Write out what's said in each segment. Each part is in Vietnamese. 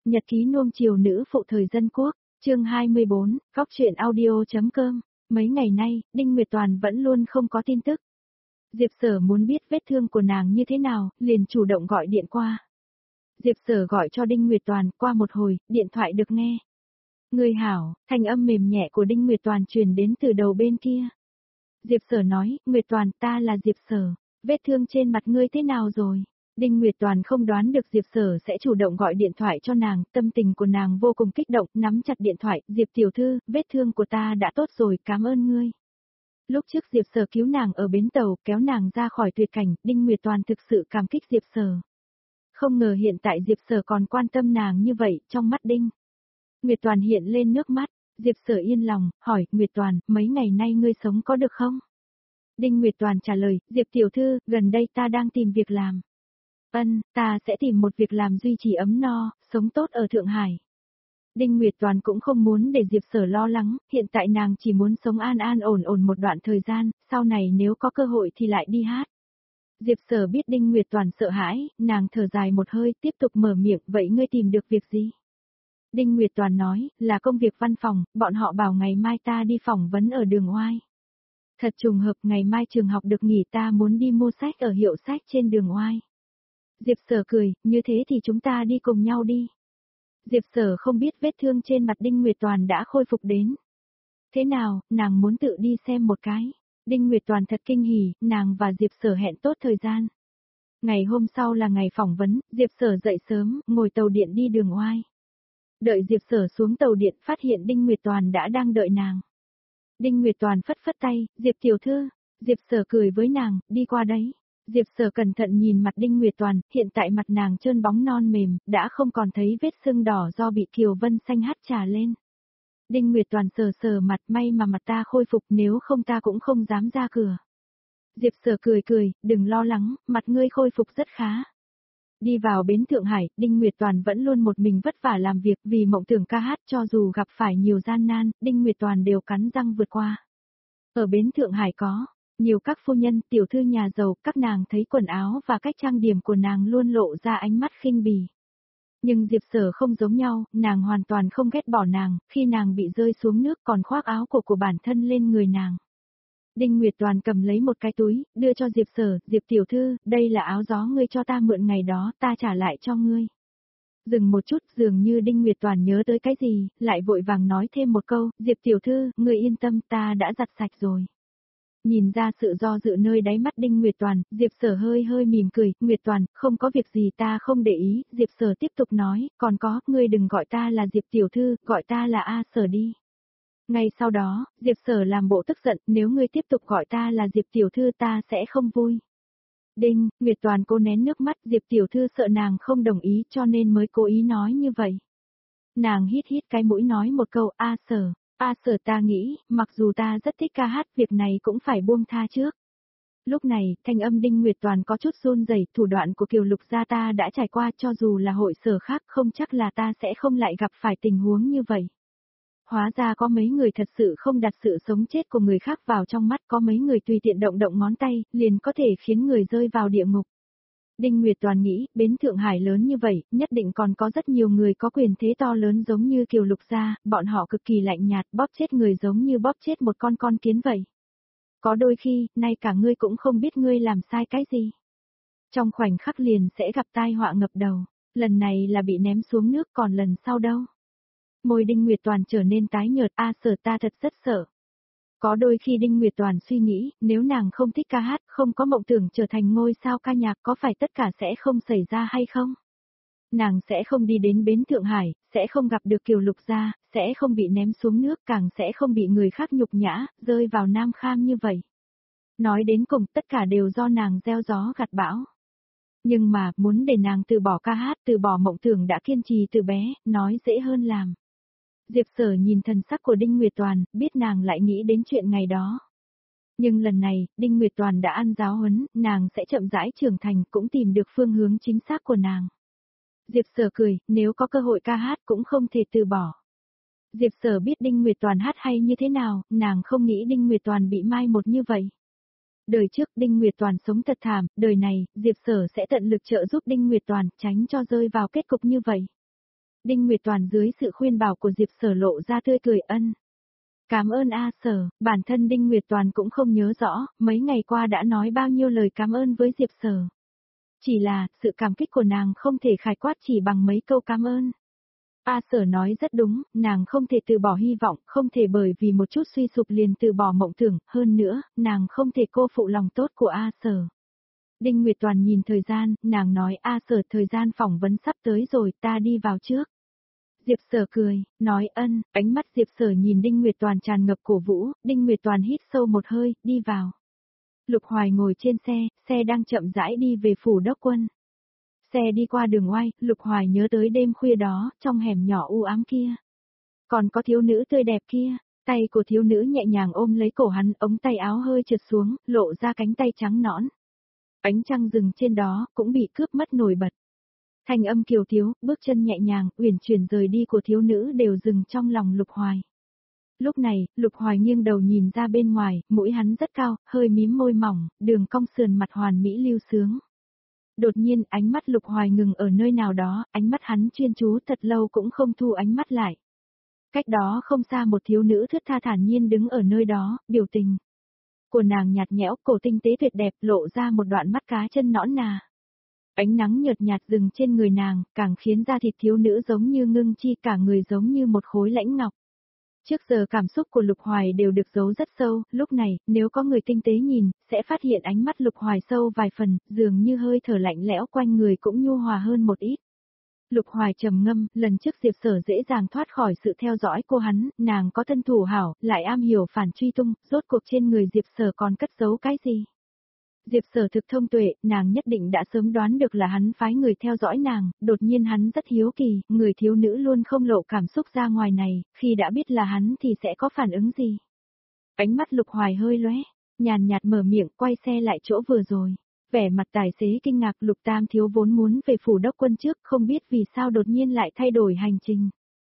Nhật ký nuông chiều nữ phụ thời dân quốc, chương 24, góc truyện audio.com. Mấy ngày nay, Đinh Nguyệt Toàn vẫn luôn không có tin tức. Diệp Sở muốn biết vết thương của nàng như thế nào, liền chủ động gọi điện qua. Diệp Sở gọi cho Đinh Nguyệt Toàn, qua một hồi, điện thoại được nghe. Người hảo, thanh âm mềm nhẹ của Đinh Nguyệt Toàn truyền đến từ đầu bên kia. Diệp Sở nói, Nguyệt Toàn, ta là Diệp Sở, vết thương trên mặt ngươi thế nào rồi? Đinh Nguyệt Toàn không đoán được Diệp Sở sẽ chủ động gọi điện thoại cho nàng, tâm tình của nàng vô cùng kích động, nắm chặt điện thoại, Diệp tiểu thư, vết thương của ta đã tốt rồi, cảm ơn ngươi. Lúc trước Diệp Sở cứu nàng ở bến tàu, kéo nàng ra khỏi tuyệt cảnh, Đinh Nguyệt Toàn thực sự cảm kích Diệp Sở. Không ngờ hiện tại Diệp Sở còn quan tâm nàng như vậy, trong mắt Đinh Nguyệt Toàn hiện lên nước mắt, Diệp Sở yên lòng, hỏi, Nguyệt Toàn, mấy ngày nay ngươi sống có được không? Đinh Nguyệt Toàn trả lời, Diệp tiểu thư, gần đây ta đang tìm việc làm. Ta sẽ tìm một việc làm duy trì ấm no, sống tốt ở Thượng Hải. Đinh Nguyệt Toàn cũng không muốn để Diệp Sở lo lắng, hiện tại nàng chỉ muốn sống an an ổn ổn một đoạn thời gian, sau này nếu có cơ hội thì lại đi hát. Diệp Sở biết Đinh Nguyệt Toàn sợ hãi, nàng thở dài một hơi, tiếp tục mở miệng, vậy ngươi tìm được việc gì? Đinh Nguyệt Toàn nói, là công việc văn phòng, bọn họ bảo ngày mai ta đi phỏng vấn ở đường Oai. Thật trùng hợp, ngày mai trường học được nghỉ, ta muốn đi mua sách ở hiệu sách trên đường Oai. Diệp Sở cười, như thế thì chúng ta đi cùng nhau đi. Diệp Sở không biết vết thương trên mặt Đinh Nguyệt Toàn đã khôi phục đến. Thế nào, nàng muốn tự đi xem một cái. Đinh Nguyệt Toàn thật kinh hỉ, nàng và Diệp Sở hẹn tốt thời gian. Ngày hôm sau là ngày phỏng vấn, Diệp Sở dậy sớm, ngồi tàu điện đi đường Oai. Đợi Diệp Sở xuống tàu điện, phát hiện Đinh Nguyệt Toàn đã đang đợi nàng. Đinh Nguyệt Toàn phất phất tay, Diệp tiểu thư. Diệp Sở cười với nàng, đi qua đấy. Diệp Sở cẩn thận nhìn mặt Đinh Nguyệt Toàn, hiện tại mặt nàng trơn bóng non mềm, đã không còn thấy vết sưng đỏ do bị Kiều Vân Xanh hắt trà lên. Đinh Nguyệt Toàn sờ sờ mặt, may mà mặt ta khôi phục, nếu không ta cũng không dám ra cửa. Diệp Sở cười cười, đừng lo lắng, mặt ngươi khôi phục rất khá. Đi vào bến Thượng Hải, Đinh Nguyệt Toàn vẫn luôn một mình vất vả làm việc vì mộng tưởng ca hát, cho dù gặp phải nhiều gian nan, Đinh Nguyệt Toàn đều cắn răng vượt qua. Ở bến Thượng Hải có nhiều các phu nhân, tiểu thư nhà giàu, các nàng thấy quần áo và cách trang điểm của nàng luôn lộ ra ánh mắt khinh bỉ. Nhưng Diệp Sở không giống nhau, nàng hoàn toàn không ghét bỏ nàng, khi nàng bị rơi xuống nước còn khoác áo của bản thân lên người nàng. Đinh Nguyệt Toàn cầm lấy một cái túi, đưa cho Diệp Sở, Diệp tiểu thư, đây là áo gió ngươi cho ta mượn ngày đó, ta trả lại cho ngươi. Dừng một chút, dường như Đinh Nguyệt Toàn nhớ tới cái gì, lại vội vàng nói thêm một câu, Diệp tiểu thư, ngươi yên tâm, ta đã giặt sạch rồi. Nhìn ra sự do dự nơi đáy mắt Đinh Nguyệt Toàn, Diệp Sở hơi hơi mỉm cười, Nguyệt Toàn, không có việc gì ta không để ý, Diệp Sở tiếp tục nói, còn có, ngươi đừng gọi ta là Diệp tiểu thư, gọi ta là A Sở đi. Ngay sau đó, Diệp Sở làm bộ tức giận, nếu ngươi tiếp tục gọi ta là Diệp tiểu thư ta sẽ không vui. Đinh, Nguyệt Toàn cố nén nước mắt, Diệp tiểu thư sợ nàng không đồng ý cho nên mới cố ý nói như vậy. Nàng hít hít cái mũi nói một câu, A Sở. Sở ta nghĩ, mặc dù ta rất thích ca hát, việc này cũng phải buông tha trước. Lúc này, thanh âm Đinh Nguyệt Toàn có chút run rẩy, thủ đoạn của Kiều Lục gia ta đã trải qua, cho dù là hội sở khác không chắc là ta sẽ không lại gặp phải tình huống như vậy. Hóa ra có mấy người thật sự không đặt sự sống chết của người khác vào trong mắt, có mấy người tùy tiện động động ngón tay, liền có thể khiến người rơi vào địa ngục. Đinh Nguyệt Toàn nghĩ, bến Thượng Hải lớn như vậy, nhất định còn có rất nhiều người có quyền thế to lớn giống như Kiều Lục gia, bọn họ cực kỳ lạnh nhạt, bóp chết người giống như bóp chết một con kiến vậy. Có đôi khi, nay cả ngươi cũng không biết ngươi làm sai cái gì. Trong khoảnh khắc liền sẽ gặp tai họa ngập đầu, lần này là bị ném xuống nước, còn lần sau đâu. Môi Đinh Nguyệt Toàn trở nên tái nhợt, Sở ta thật rất sợ. Có đôi khi Đinh Nguyệt Toàn suy nghĩ, nếu nàng không thích ca hát, không có mộng tưởng trở thành ngôi sao ca nhạc, có phải tất cả sẽ không xảy ra hay không? Nàng sẽ không đi đến bến Thượng Hải, sẽ không gặp được Kiều Lục gia, sẽ không bị ném xuống nước, càng sẽ không bị người khác nhục nhã, rơi vào Nam Kham như vậy. Nói đến cùng, tất cả đều do nàng gieo gió gặt bão. Nhưng mà, muốn để nàng từ bỏ ca hát, từ bỏ mộng tưởng đã kiên trì từ bé, nói dễ hơn làm. Diệp Sở nhìn thần sắc của Đinh Nguyệt Toàn, biết nàng lại nghĩ đến chuyện ngày đó. Nhưng lần này, Đinh Nguyệt Toàn đã ăn giáo huấn, nàng sẽ chậm rãi trưởng thành, cũng tìm được phương hướng chính xác của nàng. Diệp Sở cười, nếu có cơ hội ca hát cũng không thể từ bỏ. Diệp Sở biết Đinh Nguyệt Toàn hát hay như thế nào, nàng không nghĩ Đinh Nguyệt Toàn bị mai một như vậy. Đời trước Đinh Nguyệt Toàn sống thật thảm, đời này, Diệp Sở sẽ tận lực trợ giúp Đinh Nguyệt Toàn, tránh cho rơi vào kết cục như vậy. Đinh Nguyệt Toàn dưới sự khuyên bảo của Diệp Sở lộ ra tươi cười ân. Cảm ơn A Sở, bản thân Đinh Nguyệt Toàn cũng không nhớ rõ, mấy ngày qua đã nói bao nhiêu lời cảm ơn với Diệp Sở. Chỉ là, sự cảm kích của nàng không thể khái quát chỉ bằng mấy câu cảm ơn. A Sở nói rất đúng, nàng không thể từ bỏ hy vọng, không thể bởi vì một chút suy sụp liền từ bỏ mộng tưởng, hơn nữa, nàng không thể cô phụ lòng tốt của A Sở. Đinh Nguyệt Toàn nhìn thời gian, nàng nói A Sở thời gian phỏng vấn sắp tới rồi, ta đi vào trước. Diệp Sở cười, nói ân, ánh mắt Diệp Sở nhìn Đinh Nguyệt Toàn tràn ngập cổ vũ, Đinh Nguyệt Toàn hít sâu một hơi, đi vào. Lục Hoài ngồi trên xe đang chậm rãi đi về phủ đốc quân. Xe đi qua đường oai, Lục Hoài nhớ tới đêm khuya đó, trong hẻm nhỏ u ám kia. Còn có thiếu nữ tươi đẹp kia, tay của thiếu nữ nhẹ nhàng ôm lấy cổ hắn, ống tay áo hơi trượt xuống, lộ ra cánh tay trắng nõn. Ánh trăng rừng trên đó, cũng bị cướp mất nổi bật. Thanh âm kiều thiếu, bước chân nhẹ nhàng, uyển chuyển rời đi của thiếu nữ đều dừng trong lòng Lục Hoài. Lúc này, Lục Hoài nghiêng đầu nhìn ra bên ngoài, mũi hắn rất cao, hơi mím môi mỏng, đường cong sườn mặt hoàn mỹ lưu sướng. Đột nhiên, ánh mắt Lục Hoài ngừng ở nơi nào đó, ánh mắt hắn chuyên chú thật lâu cũng không thu ánh mắt lại. Cách đó không xa một thiếu nữ thướt tha thản nhiên đứng ở nơi đó, biểu tình của nàng nhạt nhẽo, cổ tinh tế tuyệt đẹp, lộ ra một đoạn mắt cá chân nõn nà. Ánh nắng nhợt nhạt rừng trên người nàng, càng khiến da thịt thiếu nữ giống như ngưng chi, cả người giống như một khối lãnh ngọc. Trước giờ cảm xúc của Lục Hoài đều được giấu rất sâu, lúc này, nếu có người tinh tế nhìn, sẽ phát hiện ánh mắt Lục Hoài sâu vài phần, dường như hơi thở lạnh lẽo quanh người cũng nhu hòa hơn một ít. Lục Hoài trầm ngâm, lần trước Diệp Sở dễ dàng thoát khỏi sự theo dõi của hắn, nàng có thân thủ hảo, lại am hiểu phản truy tung, rốt cuộc trên người Diệp Sở còn cất giấu cái gì? Diệp Sở thực thông tuệ, nàng nhất định đã sớm đoán được là hắn phái người theo dõi nàng, đột nhiên hắn rất hiếu kỳ, người thiếu nữ luôn không lộ cảm xúc ra ngoài này, khi đã biết là hắn thì sẽ có phản ứng gì. Ánh mắt Lục Hoài hơi lóe, nhàn nhạt mở miệng quay xe lại chỗ vừa rồi. Vẻ mặt tài xế kinh ngạc, Lục Tam thiếu vốn muốn về phủ đốc quân trước, không biết vì sao đột nhiên lại thay đổi hành trình.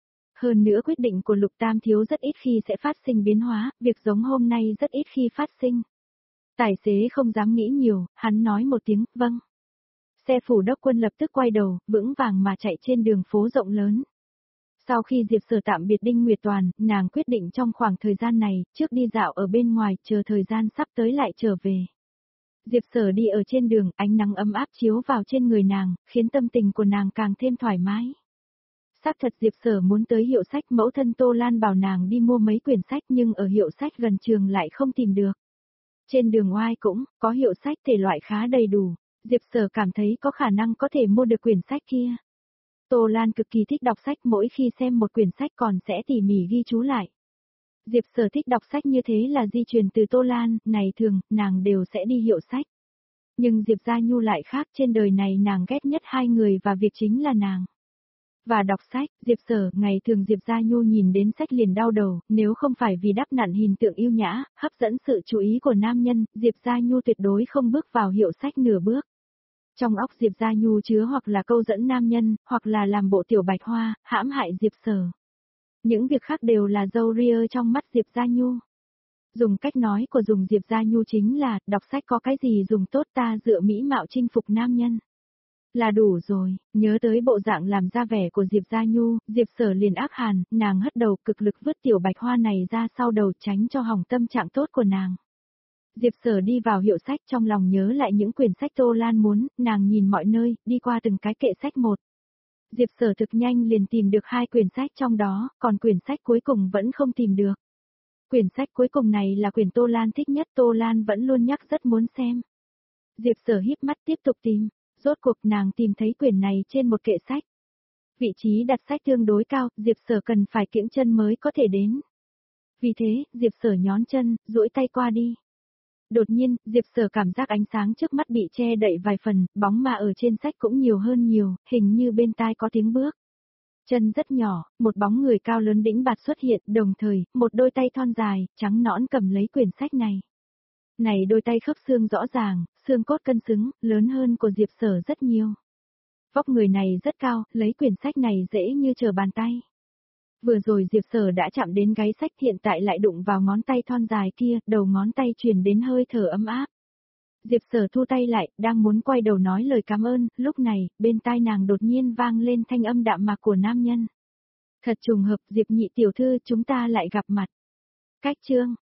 Hơn nữa quyết định của Lục Tam thiếu rất ít khi sẽ phát sinh biến hóa, việc giống hôm nay rất ít khi phát sinh. Tài xế không dám nghĩ nhiều, hắn nói một tiếng, vâng. Xe phủ đốc quân lập tức quay đầu, vững vàng mà chạy trên đường phố rộng lớn. Sau khi Diệp Sở tạm biệt Đinh Nguyệt Toàn, nàng quyết định trong khoảng thời gian này, trước đi dạo ở bên ngoài, chờ thời gian sắp tới lại trở về. Diệp Sở đi ở trên đường, ánh nắng ấm áp chiếu vào trên người nàng, khiến tâm tình của nàng càng thêm thoải mái. Xác thật Diệp Sở muốn tới hiệu sách, mẫu thân Tô Lan bảo nàng đi mua mấy quyển sách nhưng ở hiệu sách gần trường lại không tìm được. Trên đường oai cũng có hiệu sách thể loại khá đầy đủ, Diệp Sở cảm thấy có khả năng có thể mua được quyển sách kia. Tô Lan cực kỳ thích đọc sách, mỗi khi xem một quyển sách còn sẽ tỉ mỉ ghi chú lại. Diệp Sở thích đọc sách như thế là di truyền từ Tô Lan, này thường, nàng đều sẽ đi hiệu sách. Nhưng Diệp Gia Nhu lại khác, trên đời này nàng ghét nhất hai người và việc chính là nàng. Và đọc sách, Diệp Sở, ngày thường Diệp Gia Nhu nhìn đến sách liền đau đầu, nếu không phải vì đắp nặn hình tượng yêu nhã, hấp dẫn sự chú ý của nam nhân, Diệp Gia Nhu tuyệt đối không bước vào hiệu sách nửa bước. Trong óc Diệp Gia Nhu chứa hoặc là câu dẫn nam nhân, hoặc là làm bộ tiểu bạch hoa, hãm hại Diệp Sở. Những việc khác đều là dâu ria trong mắt Diệp Gia Nhu. Dùng cách nói của dùng Diệp Gia Nhu chính là, đọc sách có cái gì dùng tốt, ta dựa mỹ mạo chinh phục nam nhân. Là đủ rồi, nhớ tới bộ dạng làm ra vẻ của Diệp Gia Nhu, Diệp Sở liền ác hàn, nàng hất đầu cực lực vứt tiểu bạch hoa này ra sau đầu tránh cho hỏng tâm trạng tốt của nàng. Diệp Sở đi vào hiệu sách, trong lòng nhớ lại những quyển sách Tô Lan muốn, nàng nhìn mọi nơi, đi qua từng cái kệ sách một. Diệp Sở thực nhanh liền tìm được hai quyển sách trong đó, còn quyển sách cuối cùng vẫn không tìm được. Quyển sách cuối cùng này là quyển Tô Lan thích nhất, Tô Lan vẫn luôn nhắc rất muốn xem. Diệp Sở híp mắt tiếp tục tìm, rốt cuộc nàng tìm thấy quyển này trên một kệ sách. Vị trí đặt sách tương đối cao, Diệp Sở cần phải kiễng chân mới có thể đến. Vì thế, Diệp Sở nhón chân, duỗi tay qua đi. Đột nhiên, Diệp Sở cảm giác ánh sáng trước mắt bị che đậy vài phần, bóng mà ở trên sách cũng nhiều hơn nhiều, hình như bên tai có tiếng bước. Chân rất nhỏ, một bóng người cao lớn đĩnh bạt xuất hiện, đồng thời, một đôi tay thon dài, trắng nõn cầm lấy quyển sách này. Này đôi tay khớp xương rõ ràng, xương cốt cân xứng, lớn hơn của Diệp Sở rất nhiều. Vóc người này rất cao, lấy quyển sách này dễ như trở bàn tay. Vừa rồi Diệp Sở đã chạm đến gáy sách, hiện tại lại đụng vào ngón tay thon dài kia, đầu ngón tay truyền đến hơi thở ấm áp. Diệp Sở thu tay lại, đang muốn quay đầu nói lời cảm ơn, lúc này, bên tai nàng đột nhiên vang lên thanh âm đạm mạc của nam nhân. Thật trùng hợp, Diệp nhị tiểu thư chúng ta lại gặp mặt. Cách chương